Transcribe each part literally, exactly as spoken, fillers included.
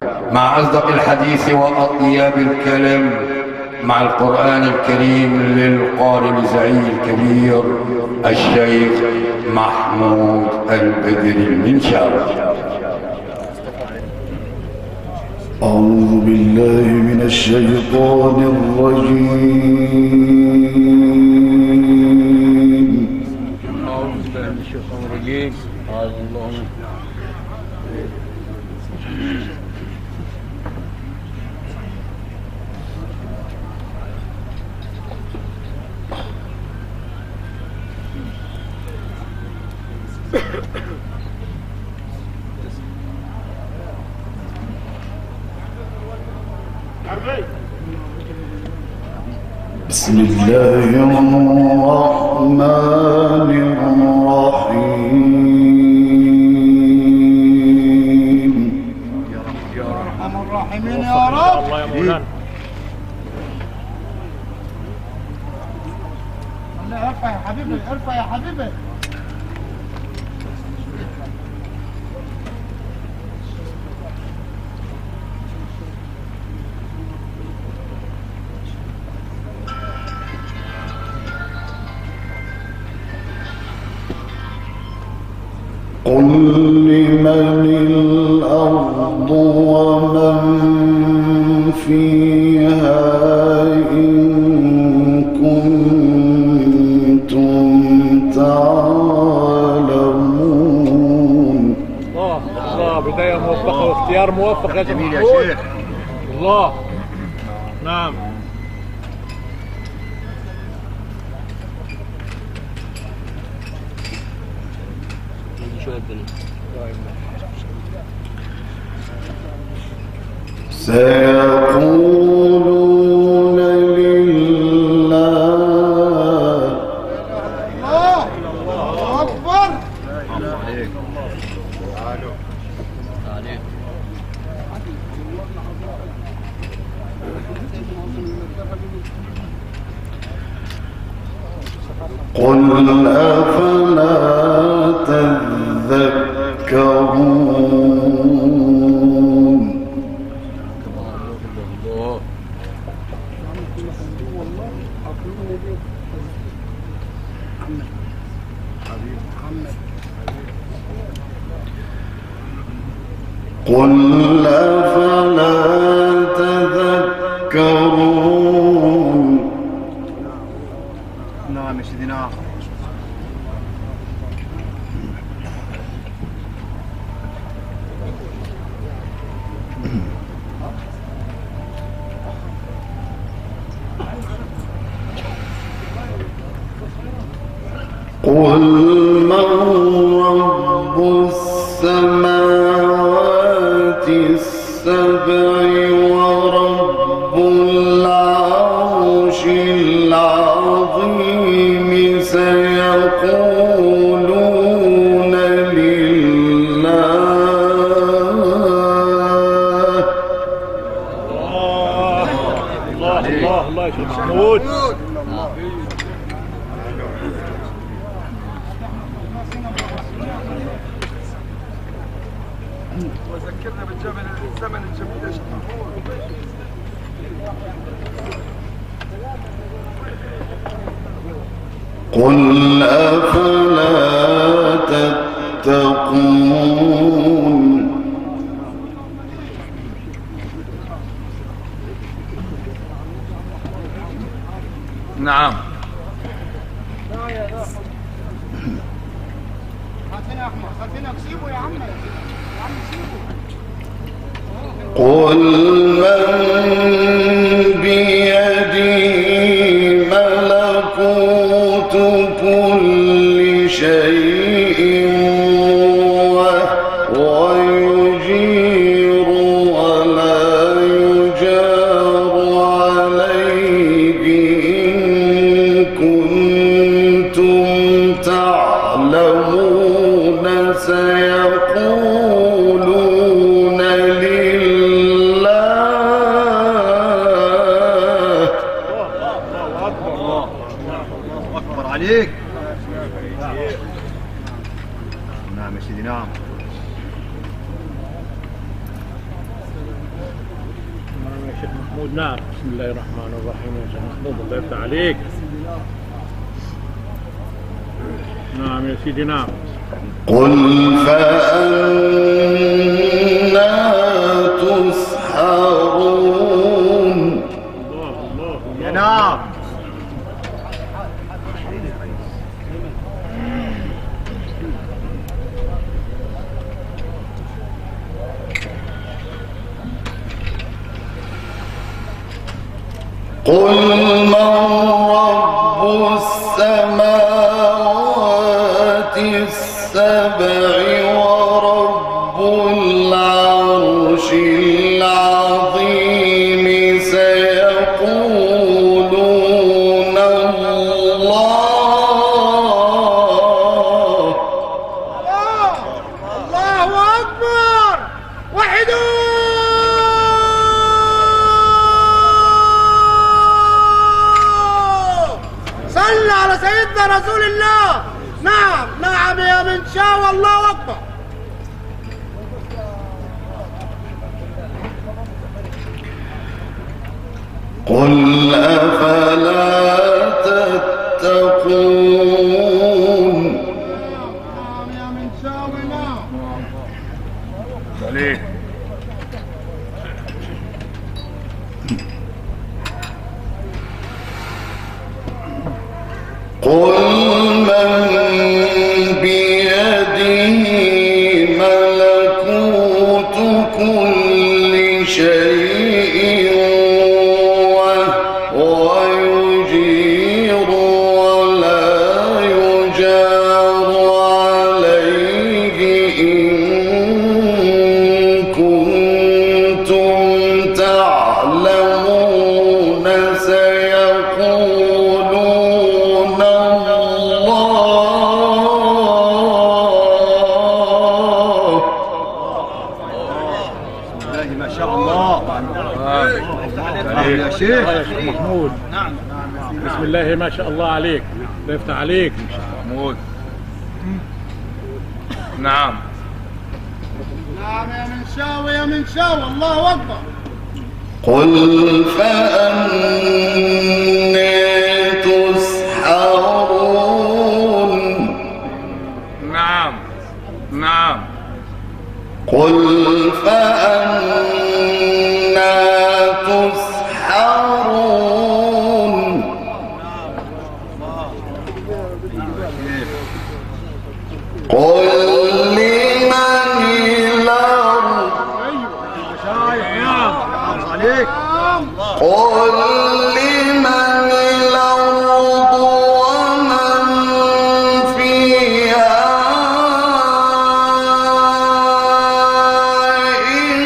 مع أصدق الحديث وأطيب الكلام مع القرآن الكريم للقارئ الزعيم الكبير الشيخ محمود البدري المنشاوي. أعوذ بالله من الشيطان الرجيم. أعوذ بالله من الشيطان الرجيم. اللهم بسم الله الرحمن الرحيم. يا ارحم الراحمين يا رب. الله يا مولانا. الله ارفع يا حبيبي، ارفع يا حبيبي. قل لمن الأرض ومن فيها إن كنتم تعلمون. الله الله، بداية موفقة واختيار موفق يا جميل يا محمود. شيخ. الله. نعم. سيقولون لله. الله اكبر. قل أفلا تذكرون. قل أفلا تذكرون. نعم يا سيدنا. قل من رب السماوات السبع ورب العرش العظيم سيقولون لله. الله الله الله يا شيخ محمود. وذكرنا بالجبل الزمن الجميل يا شيخ محمود. قل أفلا تتقون. نعم. هاتنا يا احمد، هاتنا سيبه يا عم، يا عم سيبه. قل من بيده ملكوت كل شيء وهو يجير ولا يجار عليه إن كنتم تعلمون. سيقولون لله. أكبر عليك. نعم يا سيدي. نعم. شيخ محمود. نعم. بسم الله الرحمن الرحيم يا شيخ محمود، الله يفتح عليك. نعم يا سيدي. نعم. قل فأنا تسحرون. الله الله يا نعم. قل من رب السماوات السبع ورب العرش العظيم سيقولون الله. الله أكبر. وحدوا. صل على سيدنا رسول الله. نعم نعم يا من شاء. والله أكبر. قل أفلا تتقون. نعم يا من شاء. نعم. عليك. قل من بيده ملكوت كل شيء وهو يجير ولا يجار عليه إن كنتم تعلمون سيقولون ما شاء الله. يا شيخ محمود. نعم. بسم الله ما شاء الله عليك، الله يفتح عليك محمود. نعم. نعم يا من شاء ويا من شاء. الله أكبر. قل فأنا تسحرون. نعم. نعم. قل فأنا تسحرون. قل لمن الأرض. قل لمن الأرض ومن فيها إن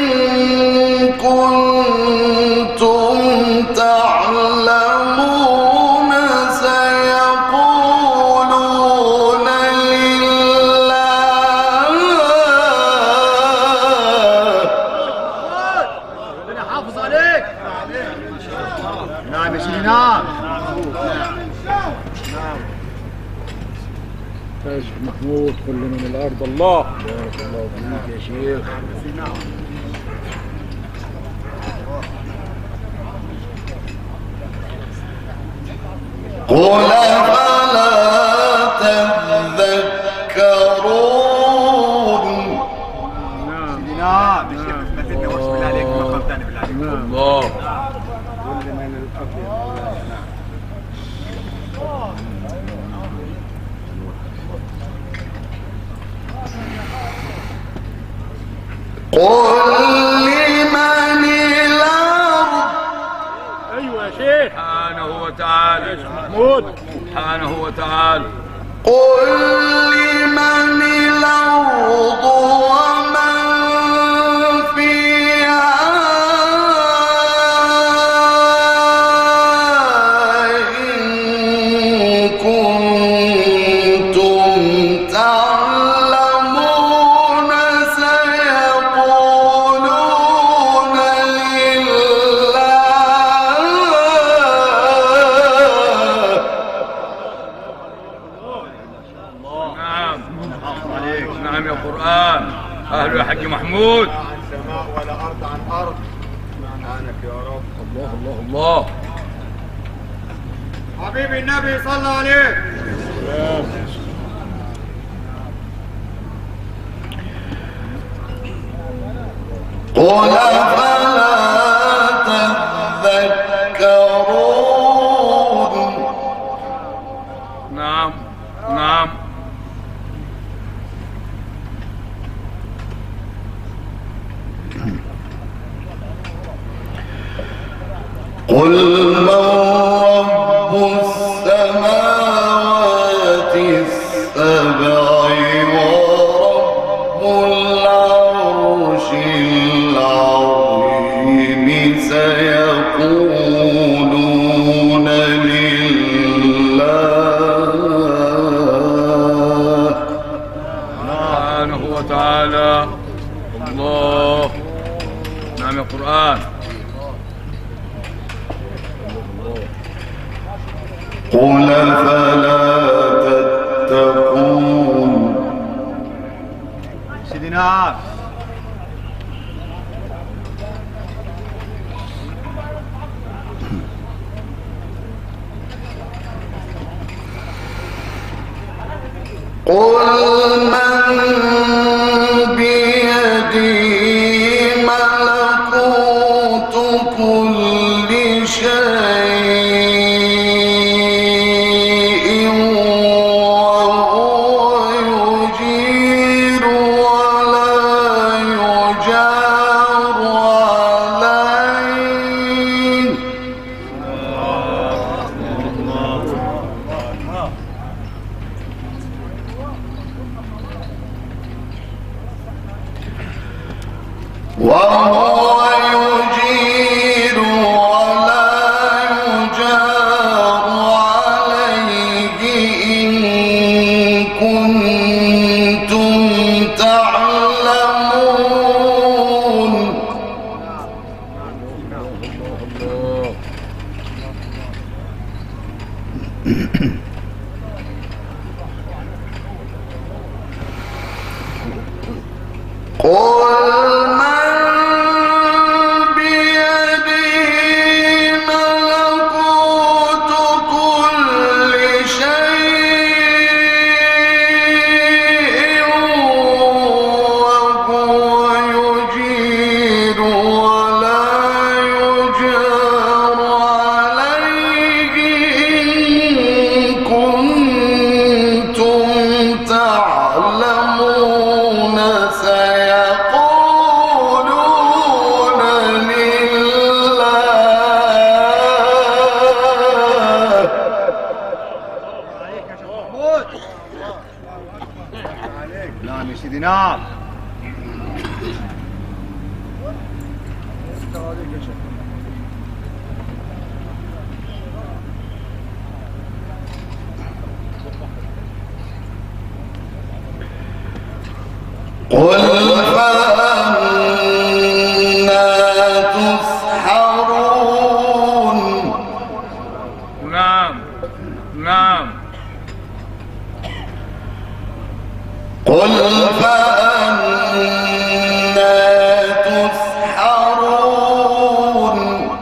كنتم تعلمون سيقولون لله. ربنا يحافظ عليك. نعم يا سيدي. نعم. يا شيخ محمود كل من الأرض. الله بارك الله فيك يا شيخ. قل أفلا تذكرون. نعم. نعم يا شيخ. ما تتنوش بالله عليك. مقام ثاني بالله عليك. الله. قل لمن الأرض. ايوه يا شيخ. سبحانه وتعالى. يا شيخ محمود. سبحانه وتعالى. قل لمن الأرض ومن فيها إن كنتم تعلمون سيقولون لله. نعم. نعم يا قرآن. أهلا يا حاج محمود. سماء ولا أرض عن أرض. سبحانك يا رب. الله الله الله. حبيب النبي صلى عليه. قل فلا تذكرون. نعم نعم. قل من رب السماوات السبع ورب العرش العظيم سيقولون لله سبحانه وتعالى. الله. نعم يا قرآن. قل فلا تتقون. سيدنا قل من بيده ملكوت كل شيء وهو يجير ولا يجار عليه. وهو يجير ولا يجار عليه إن كنتم تعلمون. قل من بيده ملكوت كل شيء وهو يجير ولا يجار عليه إن كنتم تعلمون. سيقولون لله. نعم يا سيدي نعم. قل فأنا تسحرون. نعم نعم. قل فأنا تسحرون.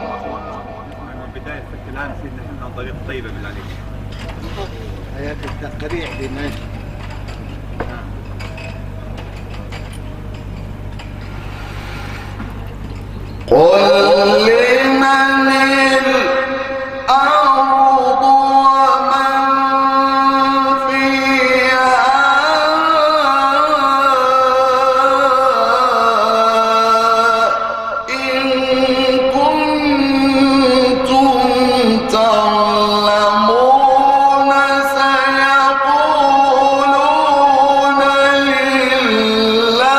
بداية الكلام سيدنا احنا عن طريق طيبة بالله عليك. حياة التقريع بالناس. قل لمن الأرض ومن فيها إن كنتم تعلمون. سيقولون لله.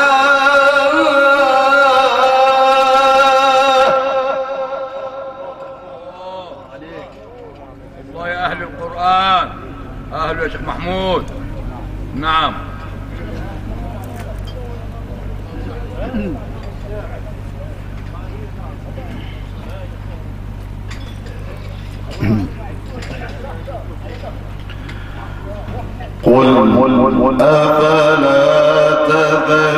الله يا أهل القرآن. أهل يا شيخ محمود. نعم. قل أفلا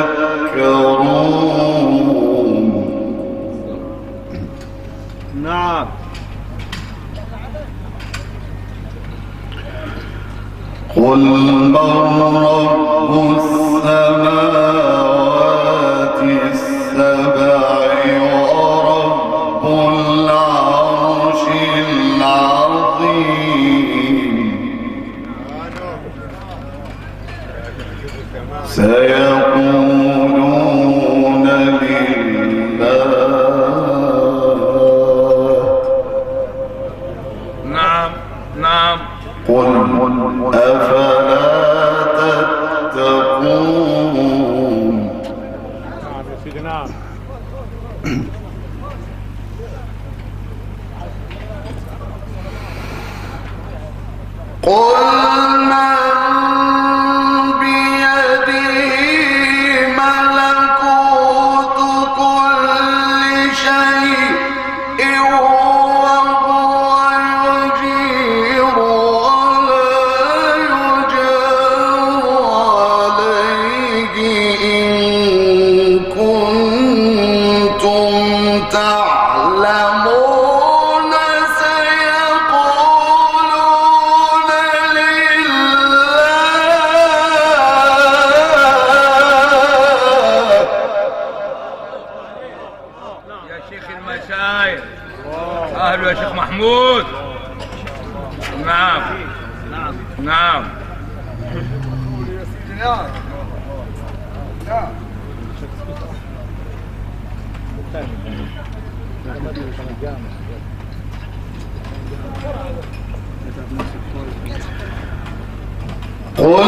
تذكرون. نعم. سيقولون لله. نعم نعم. قل أفلا تتقون. نعم يا سيدي نعم. قل من بيده ملكوت كل شيء وهو يجير ولا يجار عليه إن كنتم تعلمون. سيقولون يا شيخ المشايخ. أهلا يا شيخ محمود. نعم نعم. نعم نعم. قل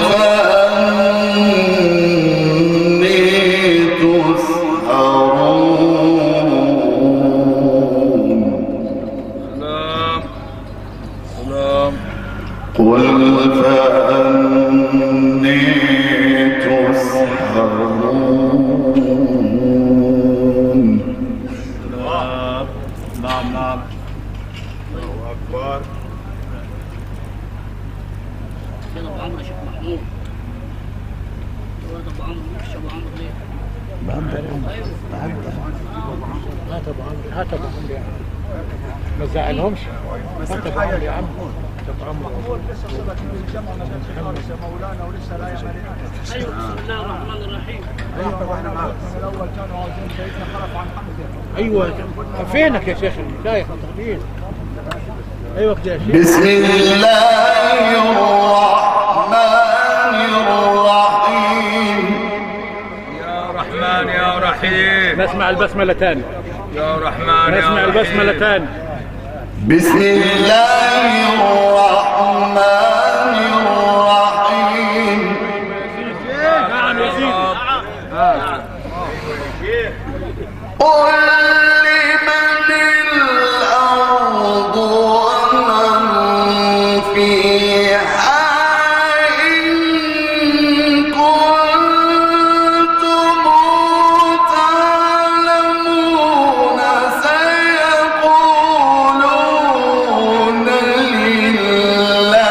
فأني تسحرون. سلام سلام. قل فأني تسحرون. نعم نعم نعم. الله أكبر. فين ابو عمرو يا شيخ محمود؟ الواد ابو عمرو مش ابو عمرو ليه؟ هات ابو عمرو هات ابو عمرو يا عم. ما تزعلهمش. هات ابو عمرو يا عم. ابو عمرو لسه صلة الجمع نجد يا مولانا ولسه لا يملك. ايوه بسم الله الرحمن الرحيم. ايوه واحنا معاك الاول كانوا عاوزين سيدنا خلف عن حمزه. ايوه فينك يا شيخ المشايخ متخفين. ايوه كده يا شيخ. بسم الله الرحمن الرحيم. يا رحمن يا رحيم. نسمع البسملة تاني. يا رحمن يا نسمع رحيم. البسملة تاني. بسم الله الرحمن الرحيم. نعم يا سيدي. قل لمن الأرض ومن فيها إن كنتم تعلمون. سيقولون لله.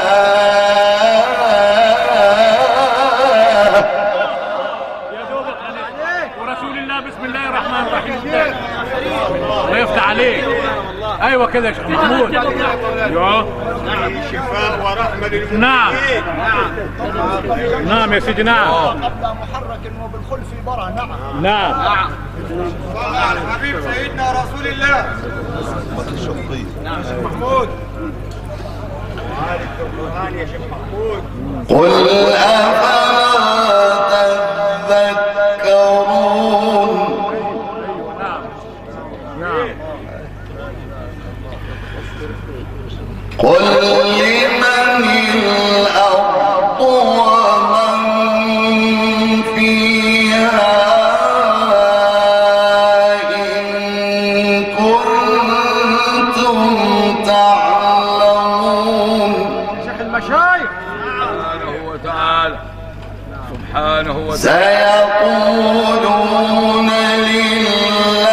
يا دوبك عليك. ورسول الله بسم الله الرحمن الرحيم. الله يفتح عليك. ايوه كده يا شيخ محمود. ايوه شفاء ورحمة للمؤمنين. نعم نعم يا سيدي. نعم قبل محرك وبالخلف برا. نعم نعم. صلى على الحبيب سيدنا رسول الله. نعم شيخ محمود. عارف القرآن يا شيخ محمود. قل أفلا تذكرون. قل لمن الأرض ومن فيها إن كنتم تعلمون. شيخ المشايخ. سبحانه وتعالى. سبحانه وتعالى. سيقولون لله.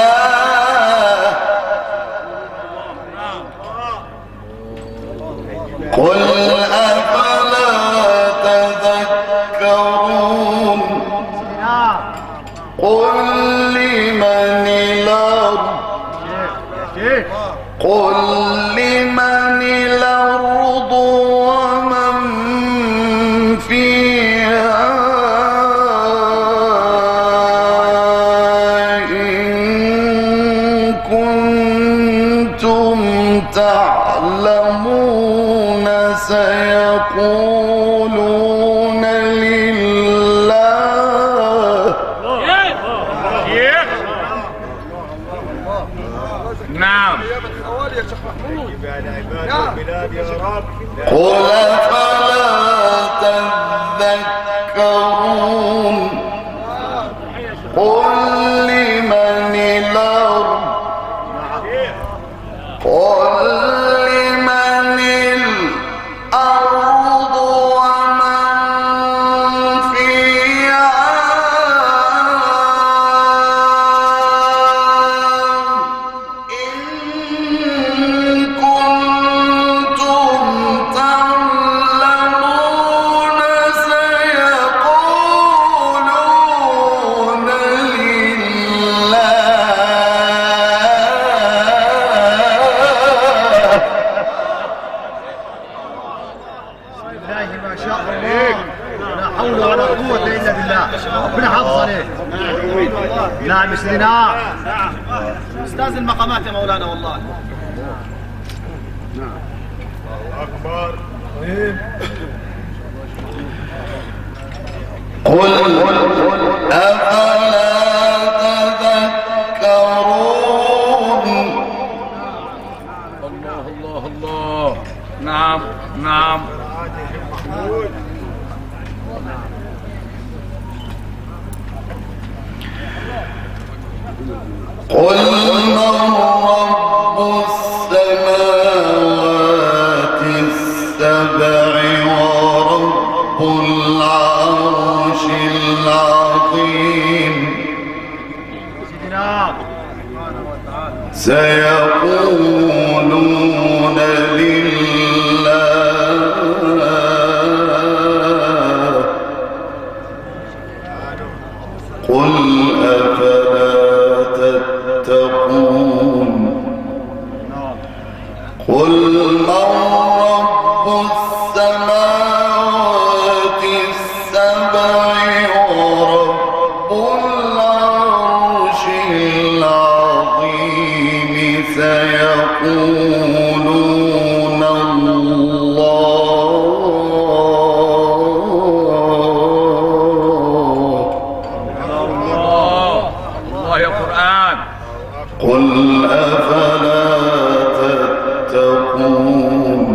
قل أفلا تذكرون. قل لمن الأرض. قل لمن الأرض ومن فيها إن كنتم تعلمون. سيقولون لله. قل فلا تذكرون قل لمن الأرض قل لمن الأرض ومن فيها إن كنتم تعلمون سيقولون لله ما شاء الله لا حول ولا قوة إلا بالله ربنا حافظ عليك. نعم يا سيدي نعم استاذ المقامات يا مولانا والله. قل أفلا تذكرون الله الله الله. نعم نعم. قل من رب السماوات السبع ورب العرش العظيم سيقولون لله قل أفلا تتقون قل من رب السماوات السبع ورب العرش العظيم سيقولون الله الله يا قرآن. قل أفلا تتقون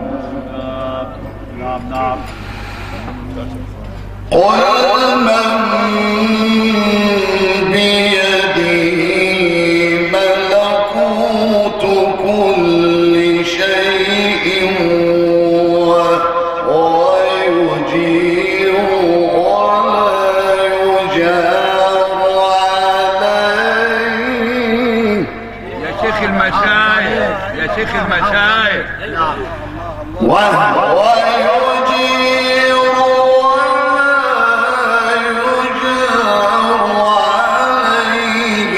قل من بيده ملكوت كل شيء وهو يجير ولا يجار عليه يا شيخ المشايخ يا شيخ المشايخ. وهو يجير ولا يجار عليه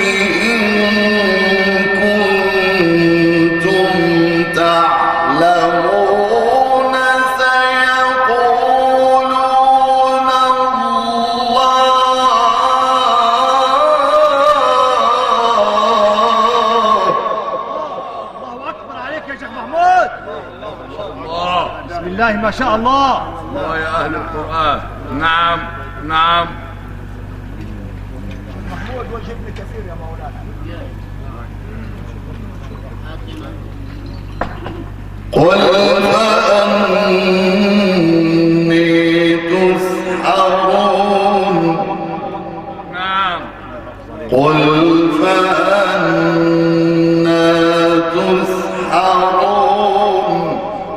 إن كنتم تعلمون سيقولون الله الله أكبر عليك يا شيخ محمود. الله بسم الله ما شاء الله. الله يا أهل القرآن. نعم نعم. محمود وجه ابن كثير يا مولانا. قل فأني تسحرون نعم. قل فأنا تسحرون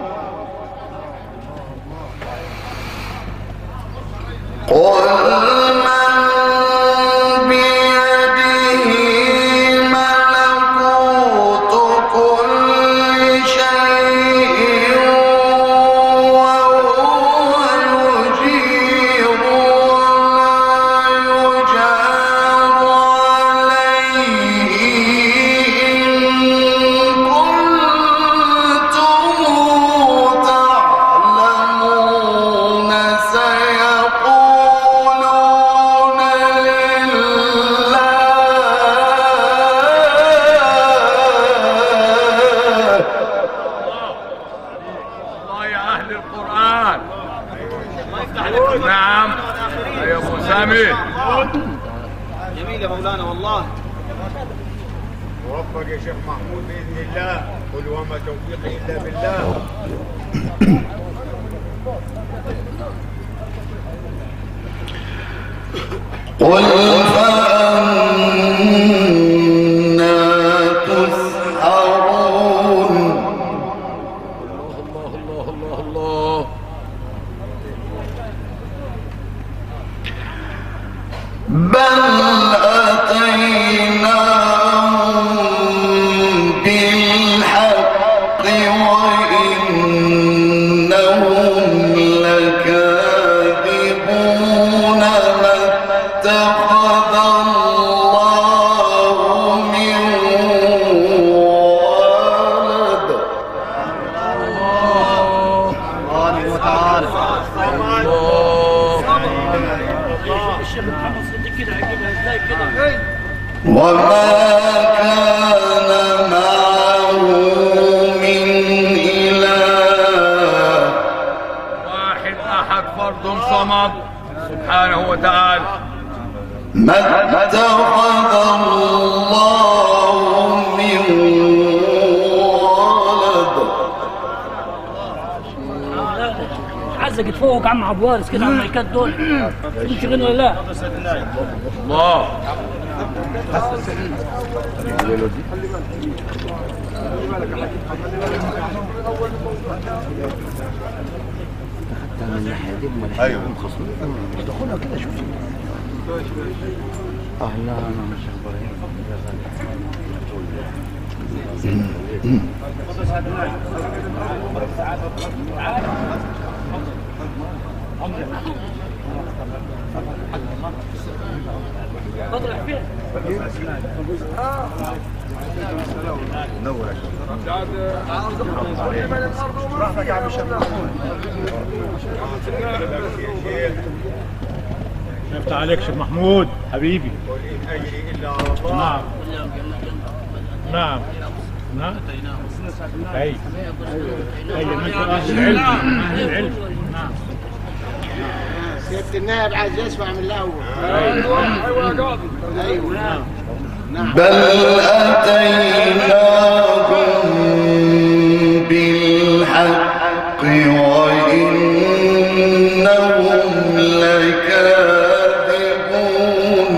قل من بيده ملكوت كل شيء وهو يجير ولا يجار عليه إن كنتم تعلمون سيقولون لله الله يا أهل القرآن. نعم يا أبو سامي. جميل يا مولانا والله. موفق يا شيخ محمود بإذن الله. قل وما توفيقي الا بالله. قل فأنا تسحرون. الله الله الله الله. بل أتيناهم بالحق وإنهم لكاذبون. ما اتخذ الله من ولد. سبحانه وتعالى. الشيخ محمد صديق كده هيجيبها ازاي كده؟ وما كان معه من إله. واحد احد فرد صمد سبحانه وتعالى. ما اتخذ الله من ولد. عزقت فوق عم عبوارس كده على المايكات دول. مش غنى لا. الله. ايوه دخلها كده شوف. اه لا انا مش ابراهيم. بطلع فين؟ نور راحتك يا عم الشيخ محمود. شفت عليك شيخ محمود حبيبي. نعم نعم نعم اي اي من اهل العلم اهل العلم. نعم سيادة النائب عايز يسمع من الاول. ايوه ايوه يا قاضي. ايوه نعم نعم. بل أتيناهم بالحق وإنهم لكاذبون.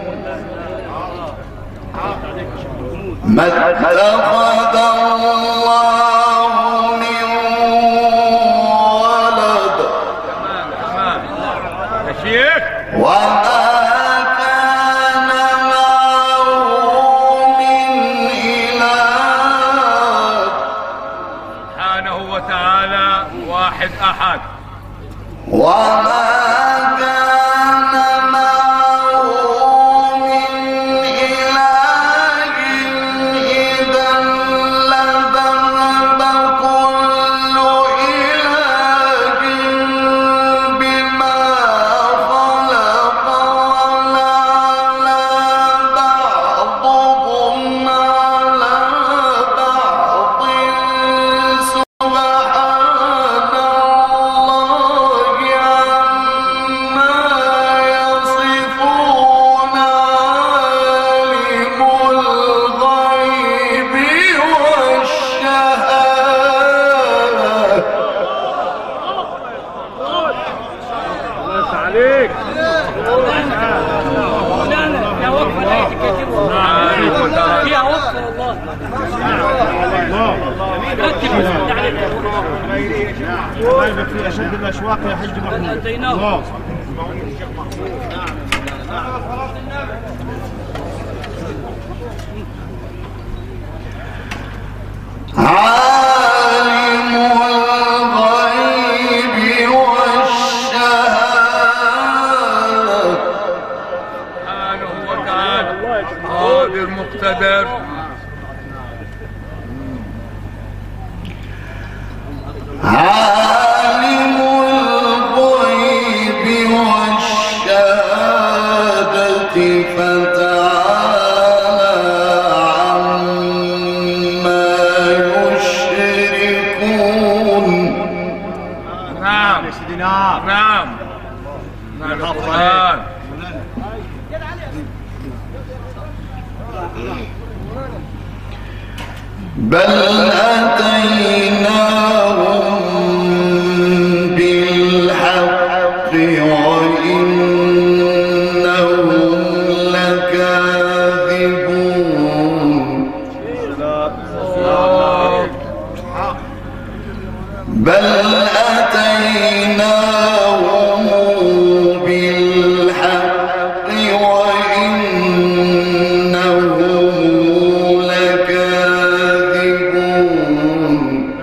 ما اتخذ الله من ولد. يا شيخ وما كان معه من إله. سبحانه وتعالى واحد احد. وما كان معه من إله إذا لذهب كل إله بما خلق ولعلى بعضهم على بعض سبحان الله عما يصفون. عالم الغيب والشهادة. الله عليك. مولانا يا وقفه لا تكتبوا. فيها وقفه والله. ركز عليك. الله في اشد الاشواق يا حج محمود. اتيناه. عالم الغيب والشهادة. سبحانه وتعالى قادر مقتدر. عالم الغيب والشهادة فتعالى عما يشركون. نعم يا سيدنا. نعم نعم القرآن. بل أتيناهم بالحق وإنهم لكاذبون بل أتيناهم بالحق وإنهم لكاذبون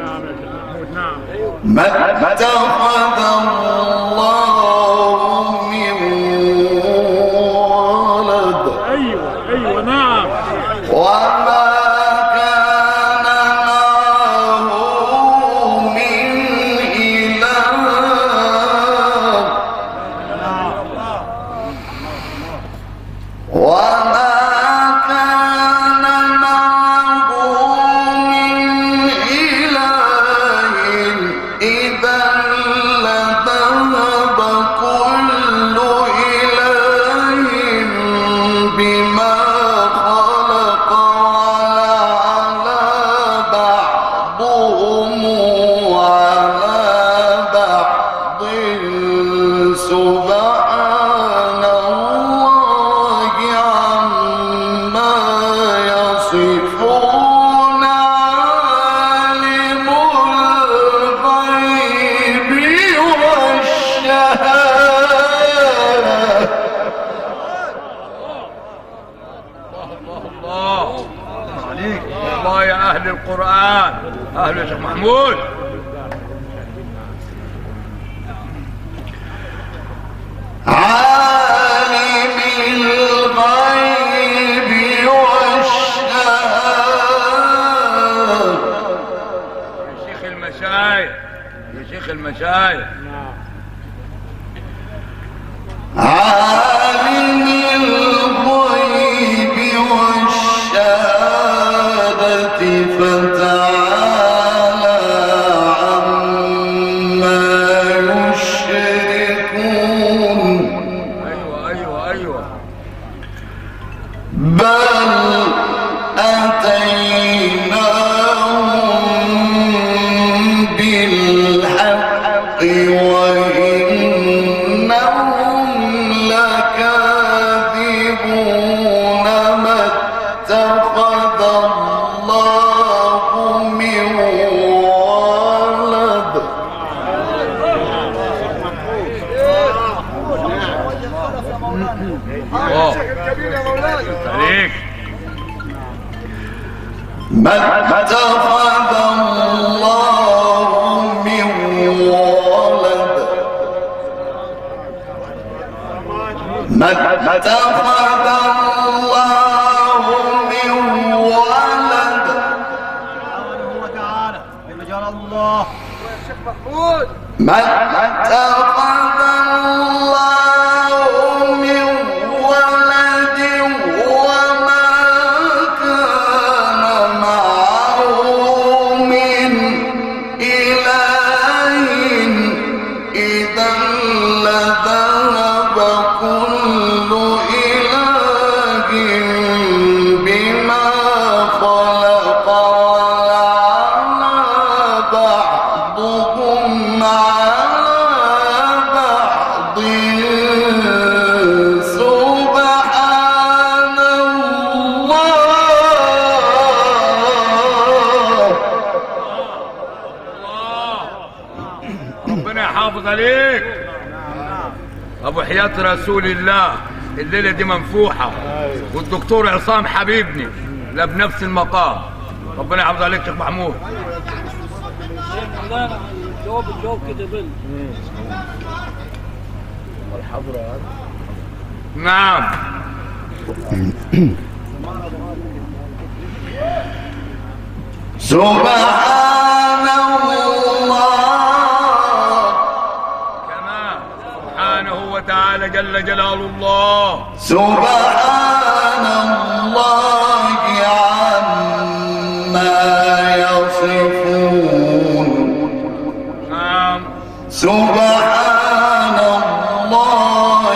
ما اتخذ الله من ولد ايوه ايوه نعم وما كان معه من إله وما كان معه من إله إذا لذهب كل إله بما خلق وعلى بعضهم على بعض سبحان الله عما يصفون عالم الغيب والشهادة الله الله يا أهل القرآن، أهل يا شيخ محمود. عالم الغيب والشهادة يا شيخ المشايخ، يا شيخ المشايخ. عالم الغيب والشهادة فتعالى عما يشركون أيوة أيوة أيوة. بل أتيناهم بالحق وإنهم لكاذبون ما اتخذ الله من ولد الله عليك. ما اتخذ الله من ولد ما اتخذ الله من ولد وتعالى بما جرى الله ما اتخذ الله من ولد وما كان معه من إله إذا لذهب كل إله بما خلق ولعلى بعضهم على بعض سبحان الله ربنا يحافظ عليك. ابو حياة رسول الله الليله دي منفوحه، والدكتور عصام حبيبني لا بنفس المقام. ربنا يحافظ عليك شيخ محمود. لا الجواب الجواب كده بل نعم. سبحان الله كمان سبحانه وتعالى جل جلال الله. سبحان الله عما يصفون نعم. سبحان الله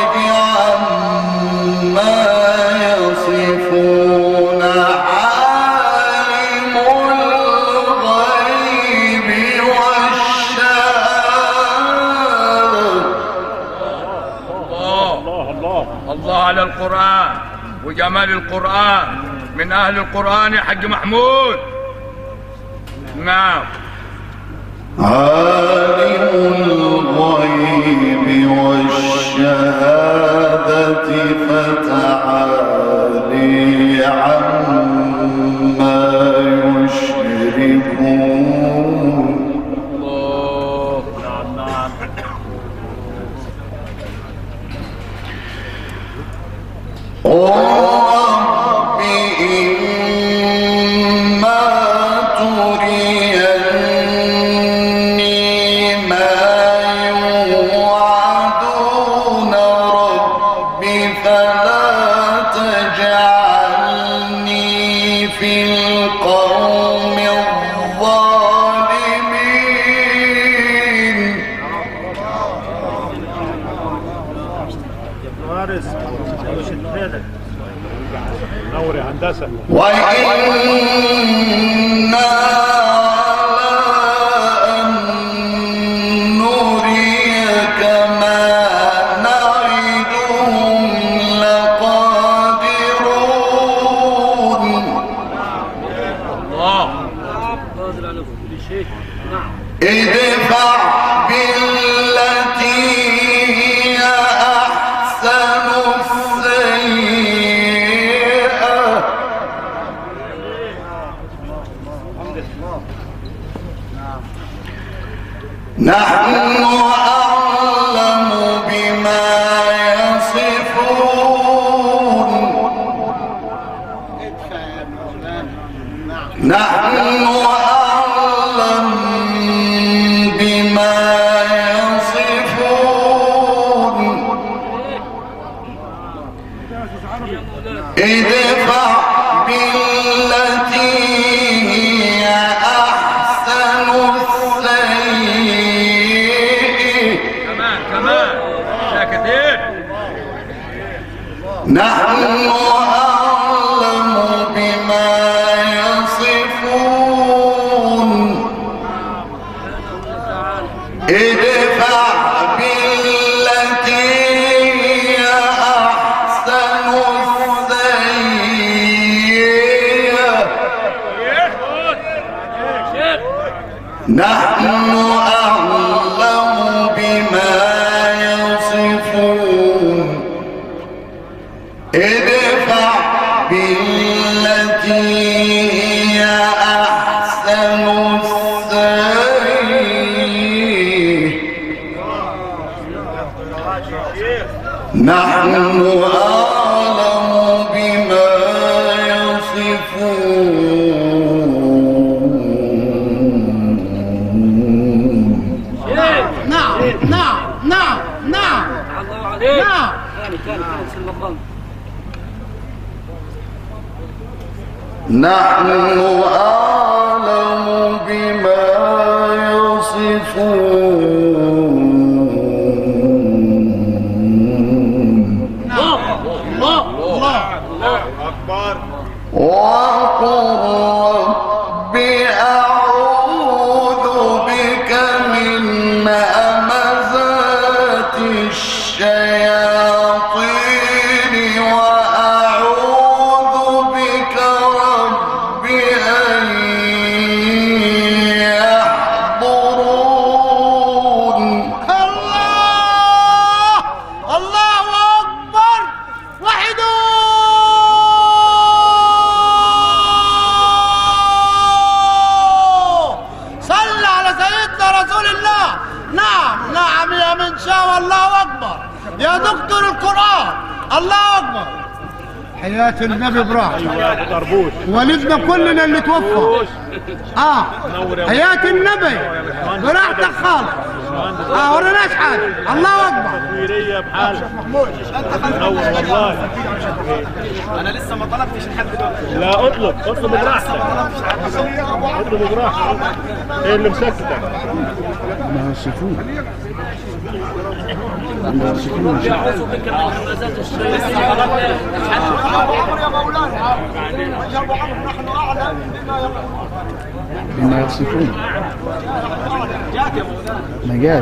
عما يصفون عالم الله على القرآن وجمال القرآن. من أهل القرآن يا حاج محمود. نعم. عالم الغيب والشهادة فتعالي عما يشركون. الله. نعم نعم. رب إما تريني ما يوعدون رب فلا تجعلني في القوم الظالمين. نور يا هندسه. وإنا على أن نريك ما نعدهم لقادرون. الله. قادر على كل شيء. نعم. ادفع بالتي هي أحسن السيئة نحن أعلم بما يصفون. ادفع يا مولانا. نعم. نحن أعلم بما يصفون. ادفع بالتي هي أحسن السيئة. كمان كمان ساكتين. نحن أعلم بما يصفون. ادفع بالتي هي أحسن السيئة نحن أعلم بما يصفون. ادفع بالتي هي أحسن السيئة نحن أعلم بما يصفون. نعم نعم نعم نعم الله عليك. نعم. ثاني ثاني ثاني في المقام. نحن أعلم بما يصفون. الله الله الله وقل رب أعوذ بك من همزات الشياطين وأعوذ بك رب أن يحضرون. الله الله أكبر. وحدوا. صل على سيدنا رسول الله. نعم نعم يا من شاء. الله أكبر يا دكتور القرآن. الله أكبر. حياة النبي ابراهيم طربوش. والدنا كلنا اللي توفى. اه حياة النبي براحتك خالص. اه ورناش حاجة. الله اكبر. تصويريه بحالها. نور والله. انا لسه ما طلبتش لحد دلوقتي. لا اطلب اطلب براحتك. اطلب براحتك. ايه اللي مسكتك؟ يعوذ بك من همزات الشياطين. يا مولانا يا ابو عمرو نحن اعلم بما يقول. بما يصفون ما قال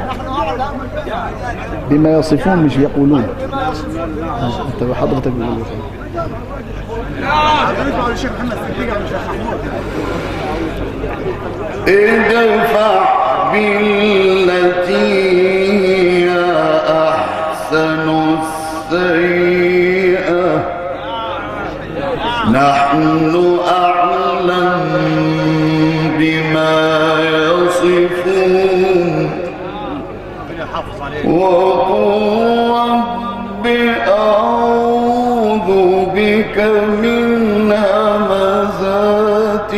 بما يصفون مش يقولون. انت حضرتك بتقول ادفع بالتي هي احسن السيئة نحن اعلم بما يصفون وقل رب اعوذ بك من همزات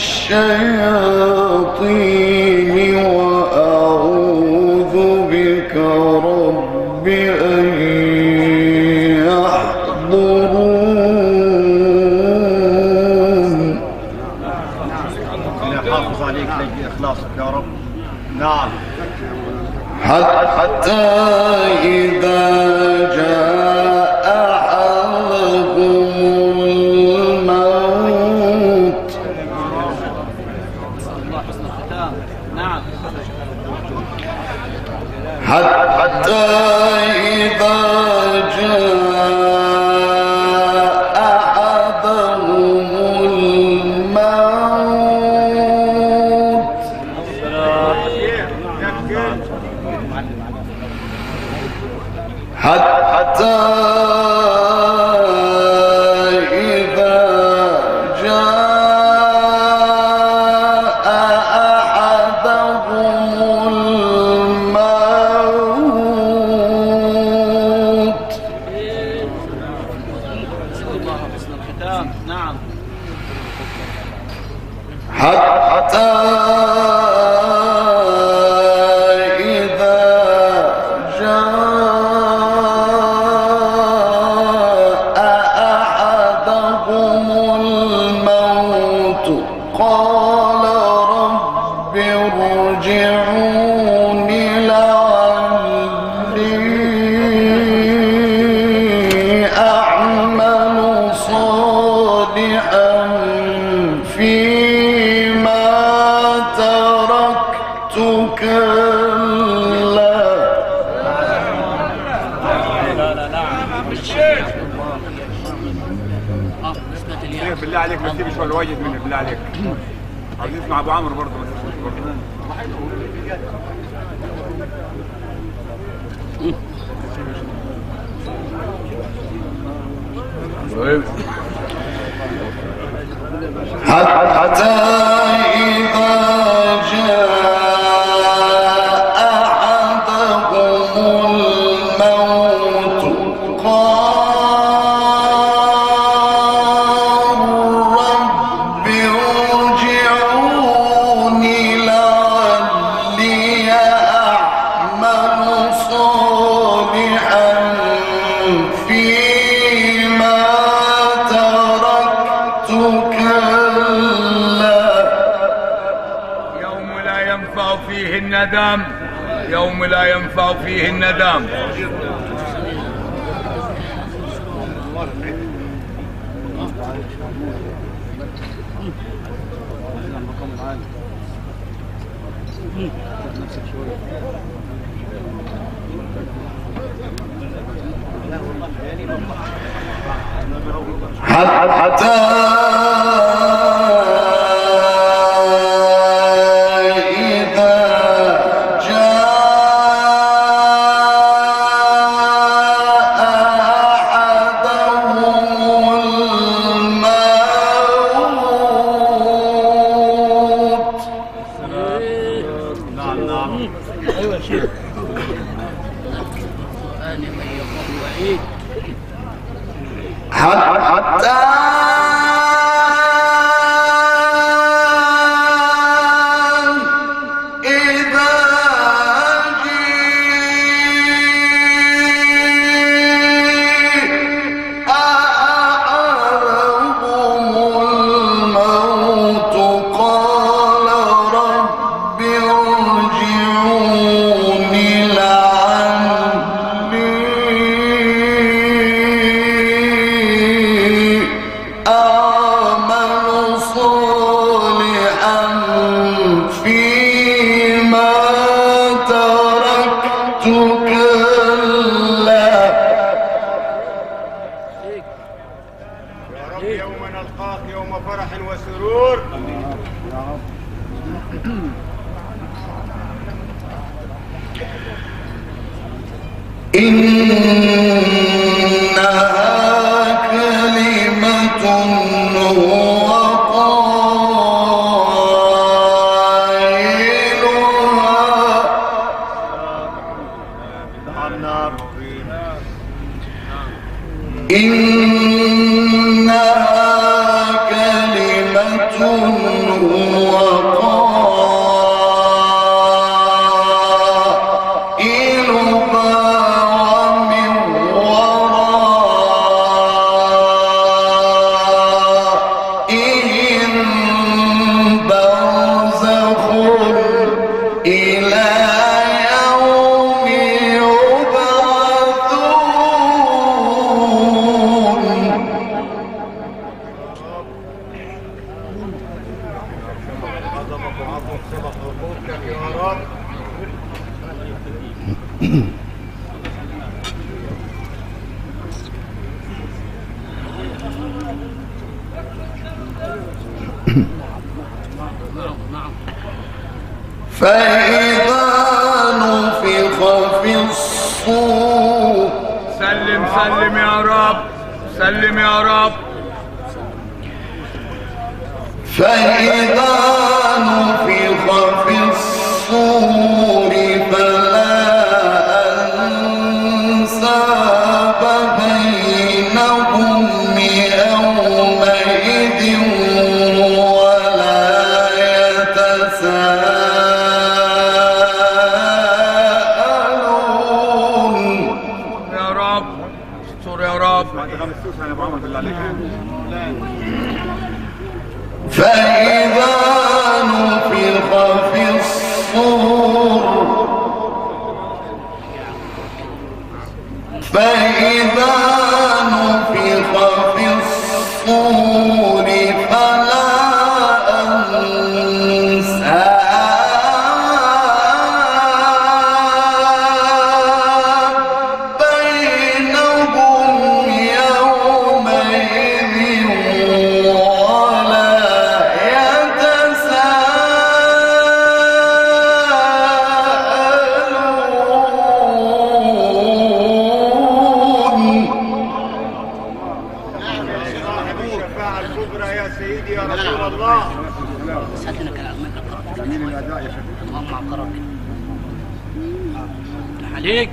الشياطين وأعوذ بك رب أن يحضرون. حافظ عليك لجي إخلاصك يا رب. نعم. حتى إذا جاء أحدهم الموت حتى إذا جاء أحدهم الموت حتى إذا جاء أحدهم الموت حتى إذا جاء أحدهم الموت قال رب ارجعون لعلي أعمل صالحا فيما تركت كلا. بالله عليك ما تسيبش ولا واجد مني بالله عليك. عايز نسمع ابو عمرو برضه. حتى إذا جاء أحدهم الموت قال رب ارجعون لعلي أعمل صالحا فيما تركت كلا. يوم لا ينفع فيه الندم يوم لا ينفع فيه الندم. حتى إذا جاء أحدهم الموت نعم نعم. ايوه يا شيخ. القرآن من يقول وعيد حتى إذا جاء أحدهم الموت قال رب ارجعون لعلي يوم نلقاك يوم فرح وسرور. إنها كلمة هو قائلها إنها كلمة هو فإذا نفخ في الصور. سلم سلم يا رب، سلم يا رب. فإذا نفخ في الصور فلا أنساب بينهم يومئذ ولا يتساءلون. يا رب استر يا رب. فإذا نفخ في الصور فإذا نفخ في الصور فلا أنساب بينهم يومئذ ولا عليك.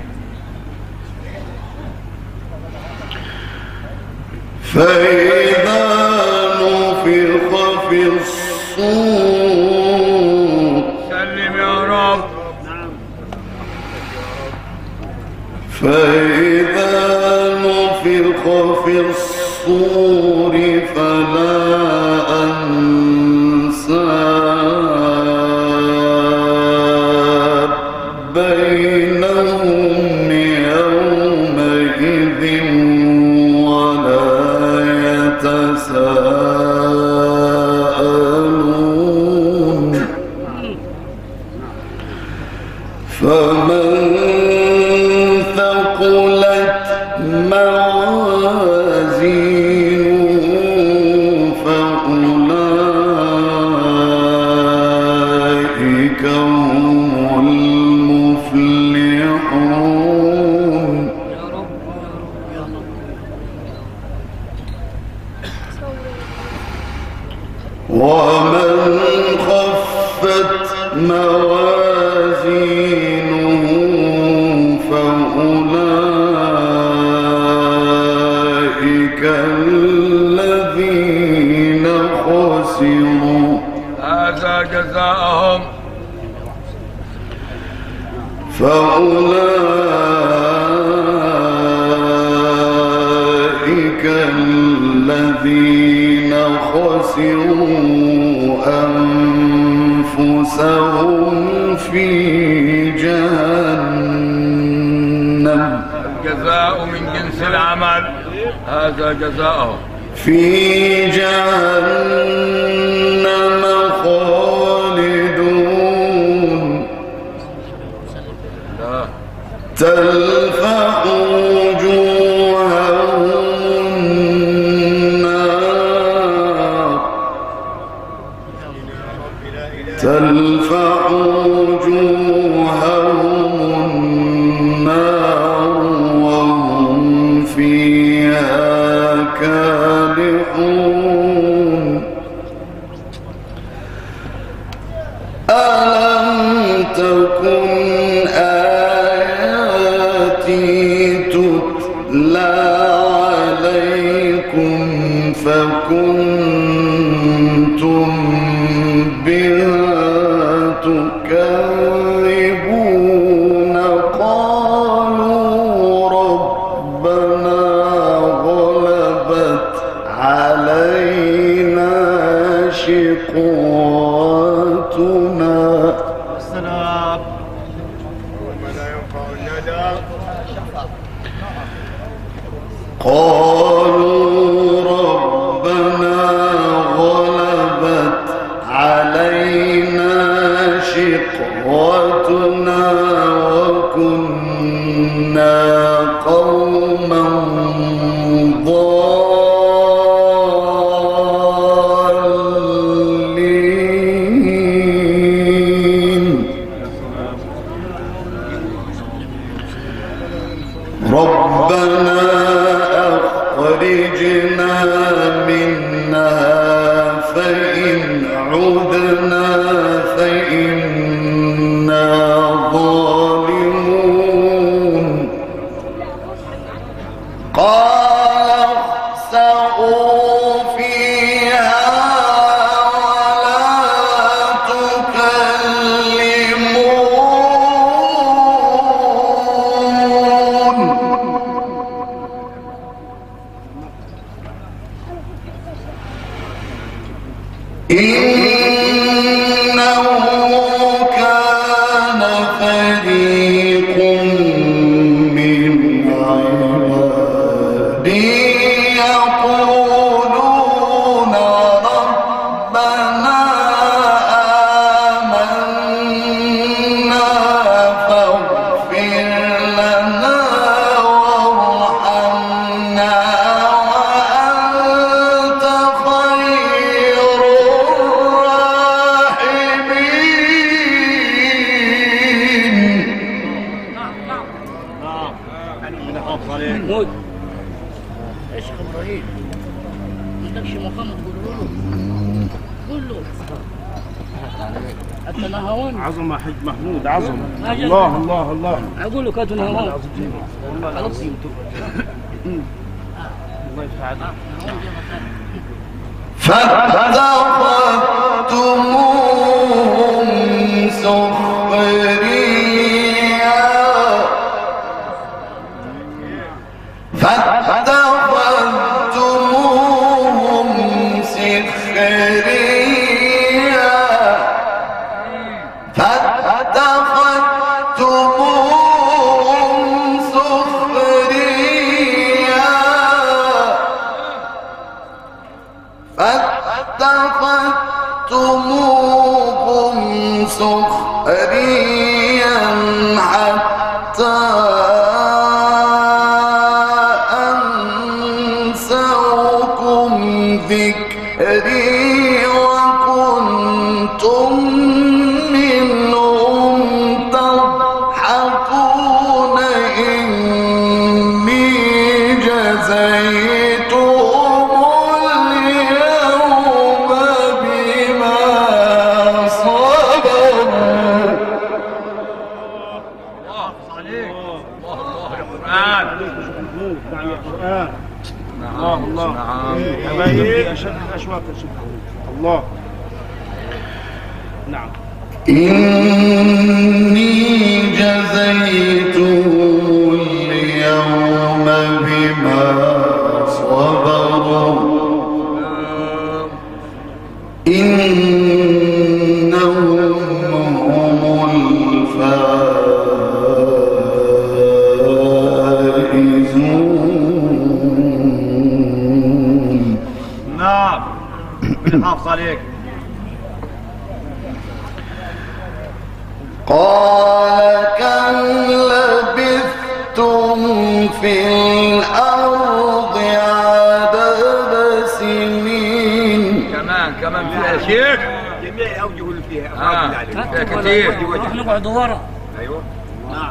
فإذا نفخ في الصور. سلم يا رب. فإذا نفخ في الصور فلا أنساب بينهم يومئذ ولا يتساءلون. فمن ثقلت موازينه فأولئك هم المفلحون. ومن خفت موازينه فأولئك الذين خسروا. هذا جزاءهم. فأولئك الذين خسروا أنفسهم في جهنم. الجزاء من جنس العمل. هذا جزاءهم في جهنم خالدون. لا تلفح وجوههم النار تلفح وجوههم النار وهم فيها كالحون ألم تكن آياتي تتلى عليكم فكنتم بها تكذبون قالوا ربنا غلبت علينا شقوتنا السلام ولا ينفع الندى قالوا ربنا غلبت علينا شقوتنا وكنا قوما ضالين ربنا أخرجنا منها فإن عدنا فإنا ظالمون قال اخسئوا فيها ولا تكلمون إنه كان فريق من عبادي يقولون ربنا آمنا فاغفر لنا وارحمنا وأنت خير محمود ايش ابراهيم ما عندكش مقام تقول له قول له حتى نهوان عظمة حج محمود عظمة الله الله الله اقول له كاتب نهوان خلاص الله يسعدك فاتخذتموهم سخريا فاتخذتموهم سخريا فاتخذتموهم سخريا فاتخذتموهم سخريا حتى أنسوكم ذكري وكنتم منهم تضحكون إني جزيتهم اليوم بما صبروا الله الله حبايبي اشد الاشواق الله نعم إني جزيتهم اليوم بما صبروا إنهم هم الفائزون. نعم بالحافظ عليك. قال كم لبثتم في الأرض عدد سنين. كمان كمان في شيخ جميع الاوجه اللي فيها اه فيها كتير. نروح نقعد ورا. ايوه نعم.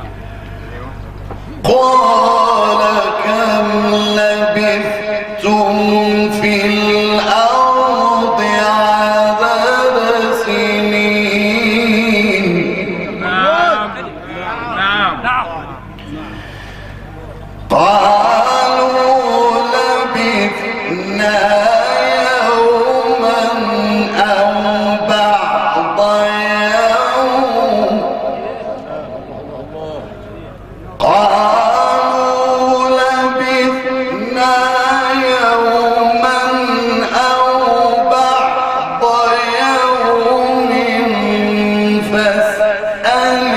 قال كم لبثتم في الأرض عدد سنين نعم نعم نعم. قالوا لبثنا يوما أو بعض يوم قالوا لبثنا يوما أو بعض يوم فاسأل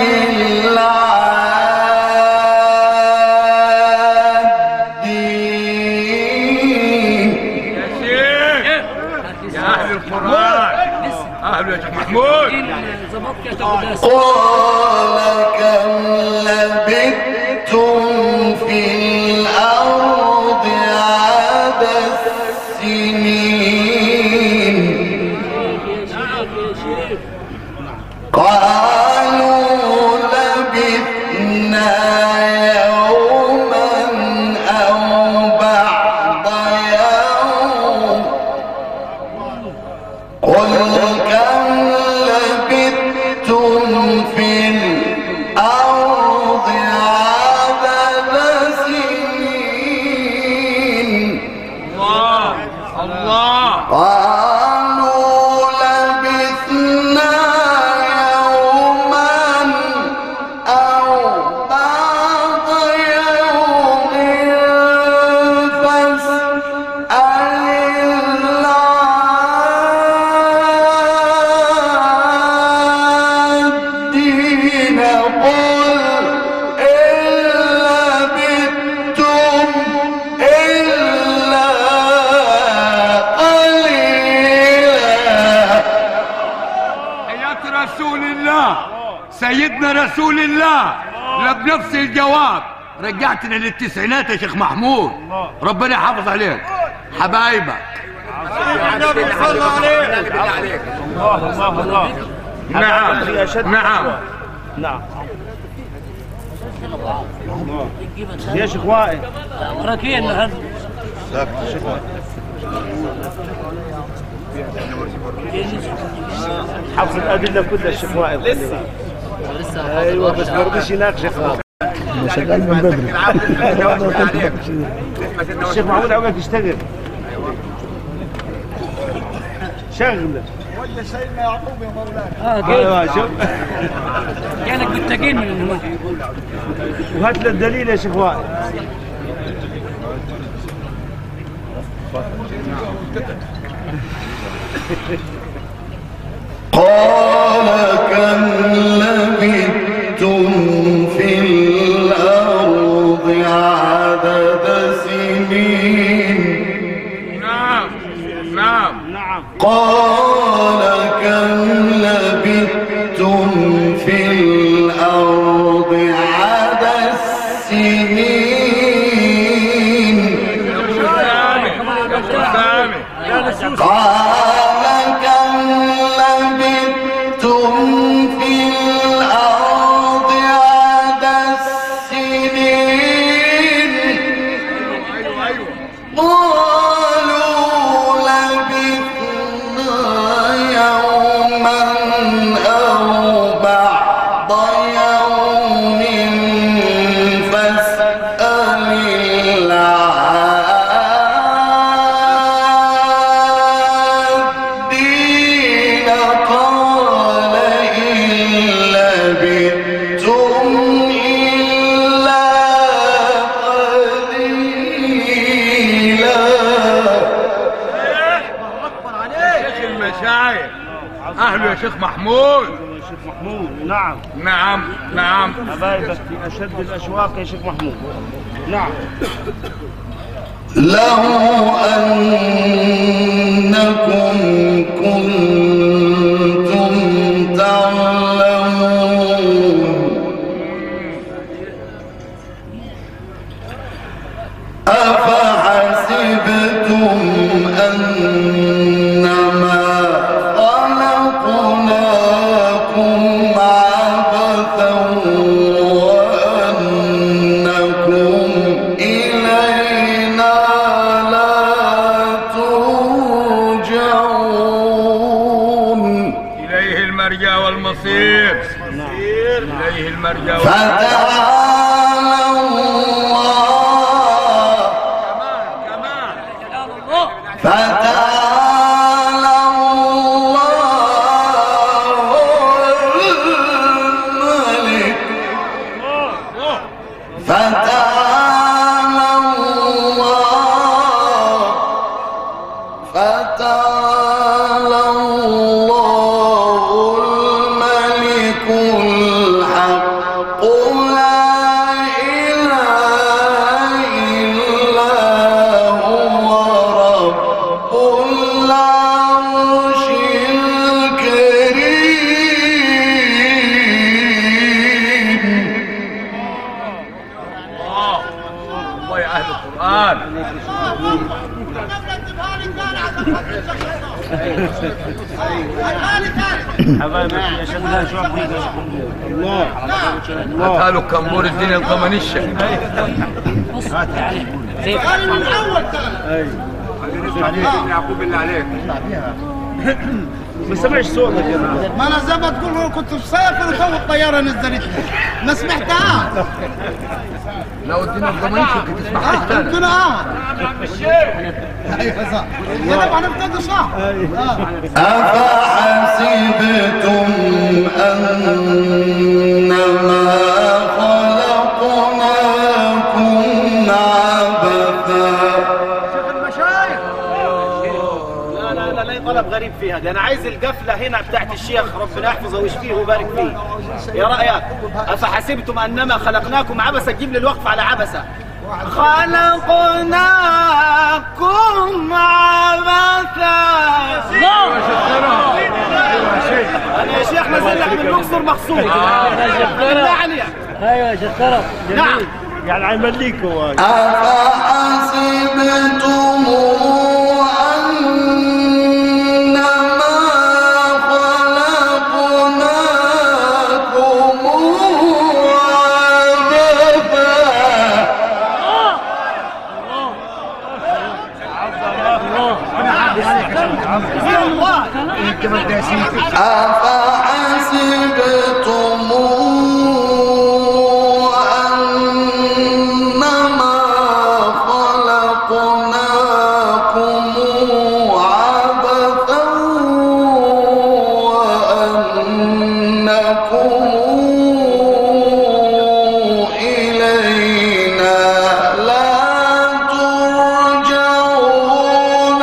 العادين يا شيخ يا اهل القران اهل يا شيخ محمود. ظبطت يا تاخد قال كم لبثتم في الأرض عدد سنين قالوا لبثنا يوما أو بعض يوم قل كم لبثتم في الأرض عدد سنين الله الله قالوا لبثنا يوما أو بعض يوم فاسأل العادين قل إن لبثتم إلا قليلا حياة رسول الله سيدنا رسول الله لا بنفس الجواب رجعتنا للتسعينات يا شيخ محمود. ربنا يحافظ عليك حبايبك. الله الله الله. نعم نعم نعم. يا شيخ وائل وراكين هذا. حفظ الأدلة كلها الشيخ وائل. لسه ايوه بس ما رضيش يناقش يا اخوان. شغال من بدري. الشيخ محمود عقلك يشتغل. شغله. ولا سيدنا يعقوب يا مولانا. اه ايوه كيف؟ شوف كانك متقين من هناك. وهات له الدليل يا شيخ وائل. قال كم لبثتم في الأرض عدد سنين نعم نعم نعم. قال كم لبثتم في الأرض عدد سنين قال كم لبثتم في الأرض عدد سنين قالوا لبثنا يوما أو بعض يوم فاسأل العادين قال إن لبثتم إلا قليلا شيخ المشايخ اهل يا شيخ محمود. يا شيخ محمود نعم. نعم نعم حبايبك في أشد الأشواق يا شيخ محمود. نعم. لو أنكم كنتم تعلمون أفحسبتم أنما خلقناكم المصير إليه المرجع فتعالى الله كمان فتعالى الله الملك فتعالى الله فتعالى الله الملك الحق لا إله إلا هو رب العرش الكريم. الله الله يا أهل القرآن. هاتها له كمبور الدنيا الضمنيشة. من اول يعقوب بالله عليك. ما سمعش صوتك يا مان. ما انا زي ما تقول كنت مسافر وتو الطياره نزلتني ما سمعتها. لو الدنيا الضمنيشة كنت تسمعها اه تاني. يمكن اه ايوه صح يلا هنفتقد صح. أفحسبتم أنما خلقناكم عبثا. لا لا لا لا طلب غريب فيها دي. انا عايز القفله هنا بتاعت الشيخ ربنا يحفظه ويشفيه ويبارك فيه. يا رايك افحسبتم انما خلقناكم عبثا تجيب لي الوقف على عبثا. خلقناكم عبثا. انا يا شيخ نازل لك من الاقصر مخصوص. بالله عليك. ايوه يا شيخ طرف. نعم يعني عمليك هو. أفحسبتم أنما خلقناكم أفحسبتم أنما خلقناكم عبثا وأنكم إلينا لا ترجعون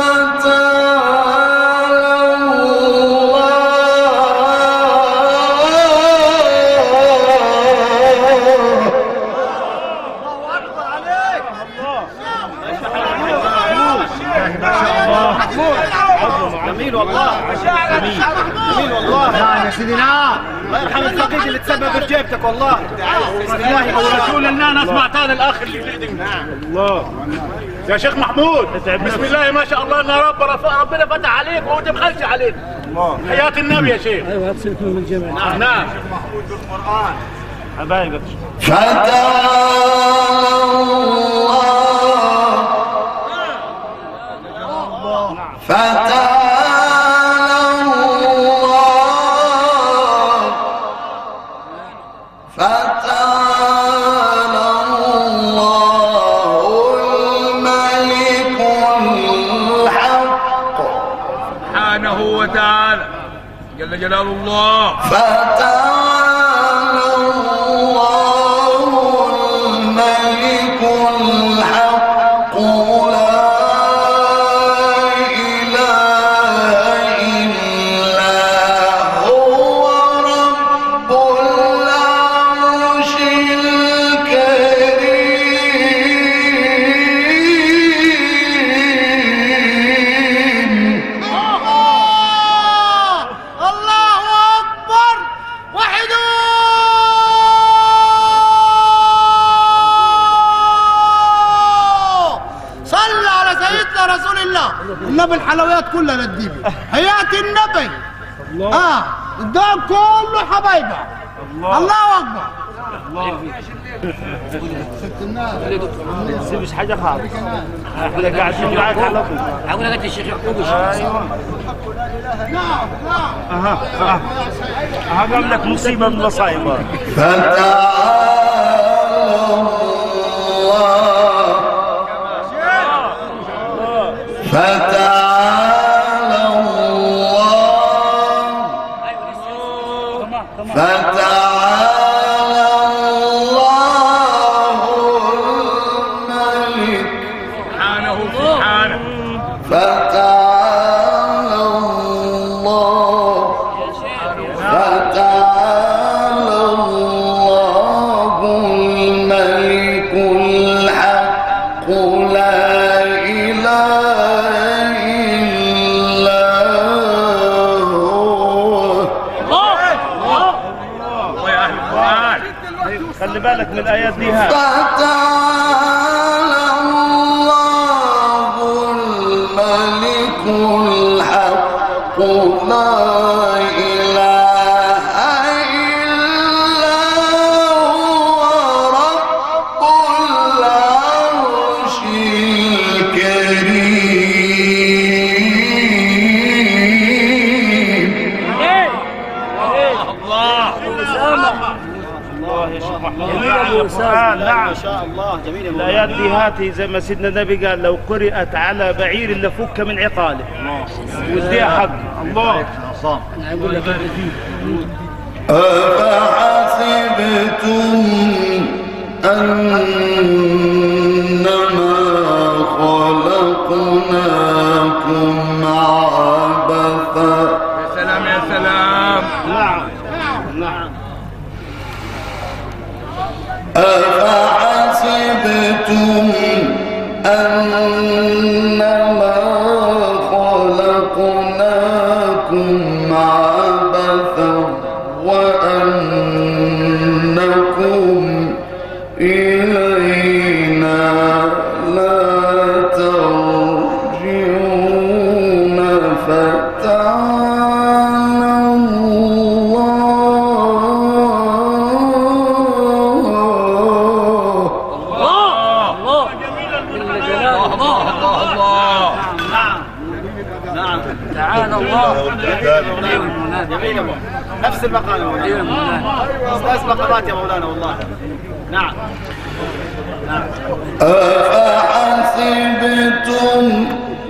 جميل والله. جميل جميل والله. نعم يا سيدي نعم. الله يرحم الفقيد اللي تسبب في جيبتك والله. بسم الله ورسول الله انا سمعت هذا الاخ اللي الله يا شيخ محمود. بسم الله ما شاء الله ان رب ربنا فتح عليك وما تبخلش عليك. حياة النبي يا شيخ. ايوه ابسلك من الجمال. نعم نعم. حبايبك. فتعالى الله فتعالى الله فتعالى الله الملك الحق سبحانه وتعالى جل جلال الله. فتعالى الله الملك الحق لا إله إلا هو رب العرش الكريم. الله اكبر وحدوا. صلى على سيدنا رسول الله. النبي الحلويات كلها للديبي. حياة النبي. اه ده كله حبايبه. الله اكبر. ما تسيبش حاجه خالص. احنا قاعدين معاك على طول. اقول لك الشيخ يعقوب. ايوه اها اها هقول لك مصيبه من المصايب. فتعالى فتعالى الله فتعالى الله الملك سبحانه سبحانه فتعالى الله فتعالى الله الملك الحق لا إله إلا هو. الله يا أهل القرآن. خلي بالك من الايات دي. ها فتعالى الله الملك الحق لا إله إلا هو رب العرش الكريم. الله الله يا شيخ محمود. القرآن نعم ما شاء الله جميل يا مولانا. الايات دي هاتي زي ما سيدنا النبي قال لو قرأت على بعير لفك من عقاله وديها حق. الله أفحسبتم أنما خلقناكم عبثا. يا سلام يا سلام. نعم نعم أفحسبتم أنما خلقناكم عبثا وأنكم إلينا لا ترجعون فتعالى تعالى الله. جميل يا مولانا. نفس المقام يا مولانا. استاذ مقامات يا مولانا والله. نعم أفحسبتم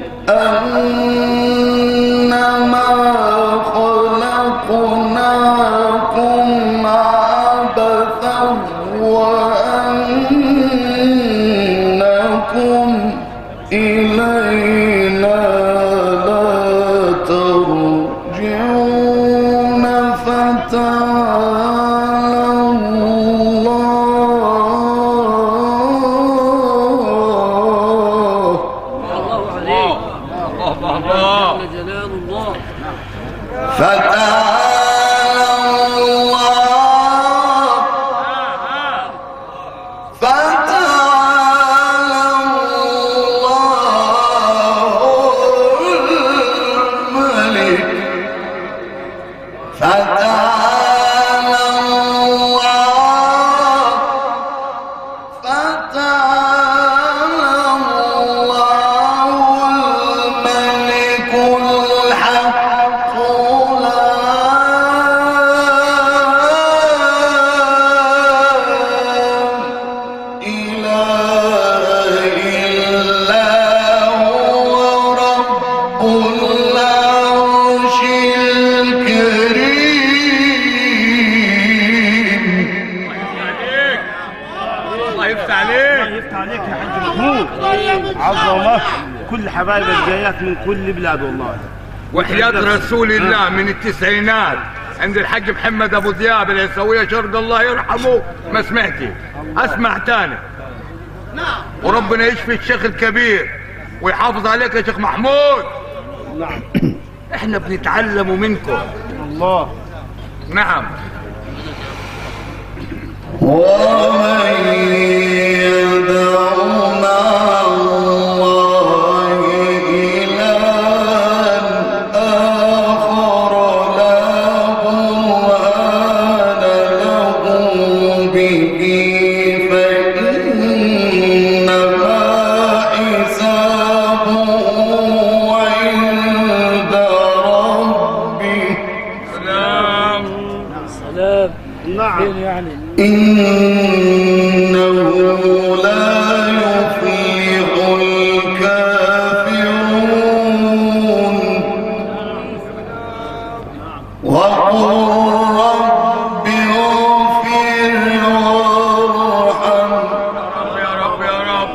أنما خلقناكم عبثا وأنكم إلينا لا ترجعون فتعالى الله. الله عليك. الله الله. جل جلال الله. فتعالى الله فتعالى الله الملك فتعالى الله فتعالى الله الملك الحق لا إله إلا هو رب العرش الكريم. الله يفتح عليك. الله يفتح عليك يا حاج محمود. عظمه كل حبايبك جايات من كل بلاد والله. وحياة رسول الله من التسعينات عند الحاج محمد ابو دياب العيسوية شرق الله يرحمه ما سمعتي. اسمع تاني. وربنا يشفي الشيخ الكبير ويحافظ عليك يا شيخ محمود. نعم احنا بنتعلم منكم. الله نعم. ومن يدع مع الله إلها آخر لا برهان له به إنه لا يفلح الكافرون وقل رب اغفر وارحم يا رب يا رب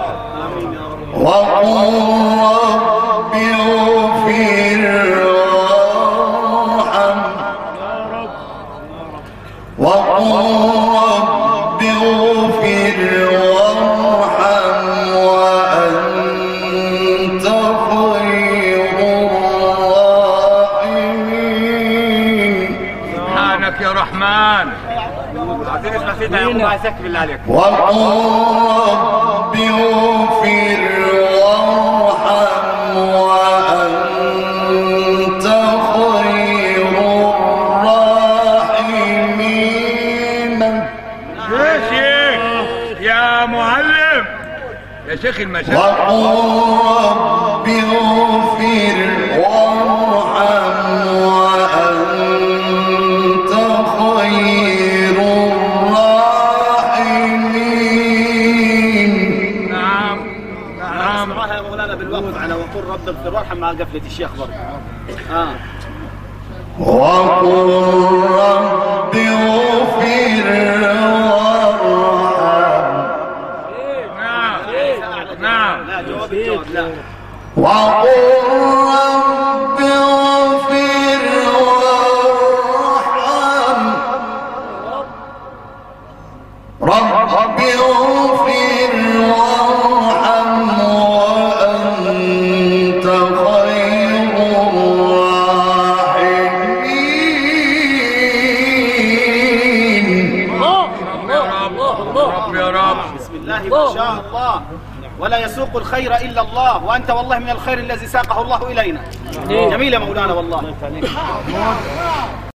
وقل رب اغفر وارحم وقل رب اغفر وارحم وأنت خير الراحمين. سبحانك يا رحمن. عايزين نسمع سيدنا يا ابو عايزك بالله عليك. وقل رب اغفر وارحم وأنت خير الراحمين. يا شيخ يا معلم يا شيخ المشايخ. وقل رب اغفر وارحم وأنت خير الراحمين. نعم نعم. اسمعها يا مولانا بالوقف على وقل رب اغفر وارحم مع قفلة الشيخ برضه. اه وقل رب اغفر وارحم. نعم نعم. لا جواب الجواب لا. وقل رب اغفر وارحم. رب اغفر وارحم وأنت خير الراحمين. رب يا رب. بسم الله ما شاء الله. ولا يسوق الخير إلا الله، وأنت والله من الخير الذي ساقه الله إلينا. جميل يا مولانا والله.